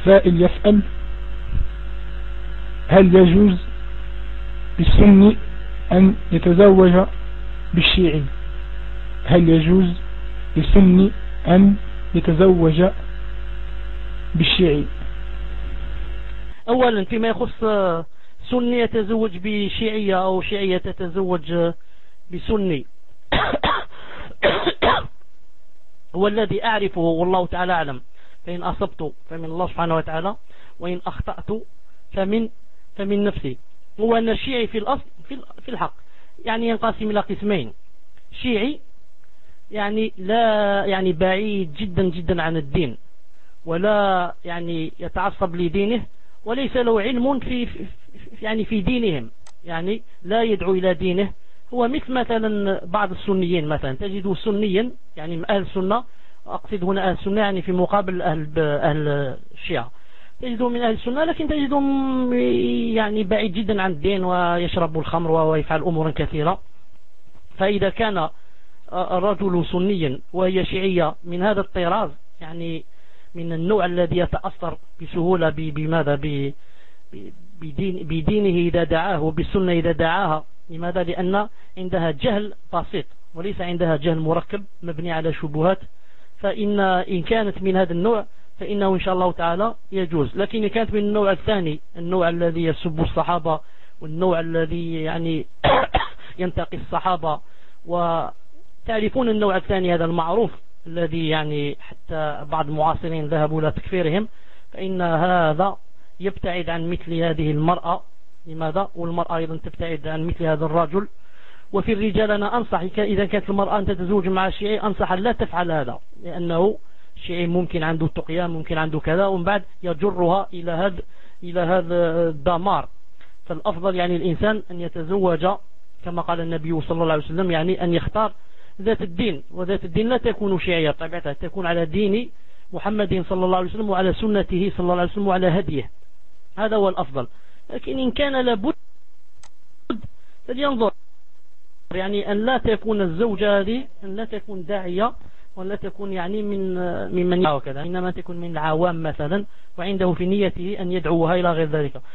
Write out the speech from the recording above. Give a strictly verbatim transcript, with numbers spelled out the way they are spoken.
السائل يسأل: هل يجوز للسني أن يتزوج بالشيعي؟ هل يجوز للسني أن يتزوج بالشيعي؟ أولا فيما يخص سني يتزوج بشيعية أو شيعية تتزوج بسني، هو الذي أعرفه والله تعالى أعلم، فإن أصبت فمن الله سبحانه وتعالى، وإن أخطأت فمن فمن نفسي. هو أن الشيعي في الأصل في الحق يعني ينقسم إلى قسمين: شيعي يعني لا يعني بعيد جدا جدا عن الدين، ولا يعني يتعصب لدينه، وليس له علم في يعني في دينهم، يعني لا يدعو إلى دينه. هو مثل مثلا بعض السنيين، مثلا تجده سنيا يعني من أهل السنة، أقصد هنا أهل السنة يعني في مقابل أهل أهل الشيعة، تجده من أهل السنة لكن تجدهم يعني بعيد جدا عن الدين، ويشرب الخمر ويفعل أمور كثيرة. فإذا كان الرجل سنيا وهي شيعية من هذا الطراز، يعني من النوع الذي يتأثر بسهولة بماذا بدين بدينه إذا دعاه، وبالسنة إذا دعاها. لماذا؟ لأن عندها جهل بسيط وليس عندها جهل مركب مبني على شبهات. فإن إن كانت من هذا النوع فإنه إن شاء الله تعالى يجوز. لكن إن كانت من النوع الثاني، النوع الذي يسب الصحابة، والنوع الذي يعني ينتقي الصحابة، وتعرفون النوع الثاني هذا المعروف الذي يعني حتى بعض المعاصرين ذهبوا إلى تكفيرهم، فإن هذا يبتعد عن مثل هذه المرأة. لماذا؟ والمرأة أيضا تبتعد عن مثل هذا الرجل. وفي الرجال أنا أنصح إذا كانت المرأة أن تتزوج مع شيعي، أنصح لا تفعل هذا، لأنه شيعي ممكن عنده تقيان، ممكن عنده كذا، ومن بعد يجرها إلى هذا إلى هذا الدمار. فالأفضل يعني الإنسان أن يتزوج كما قال النبي صلى الله عليه وسلم، يعني أن يختار ذات الدين، وذات الدين لا تكون شيعية طبيعتها، تكون على دين محمد صلى الله عليه وسلم وعلى سنته صلى الله عليه وسلم وعلى هديه. هذا هو الأفضل. لكن إن كان لابد فلينظر، يعني أن لا تكون الزوجة هذه أن لا تكون داعية، وأن لا تكون يعني من ممن وكذا، إنما تكون من العوام مثلا، وعنده في نيته أن يدعوها إلى غير ذلك.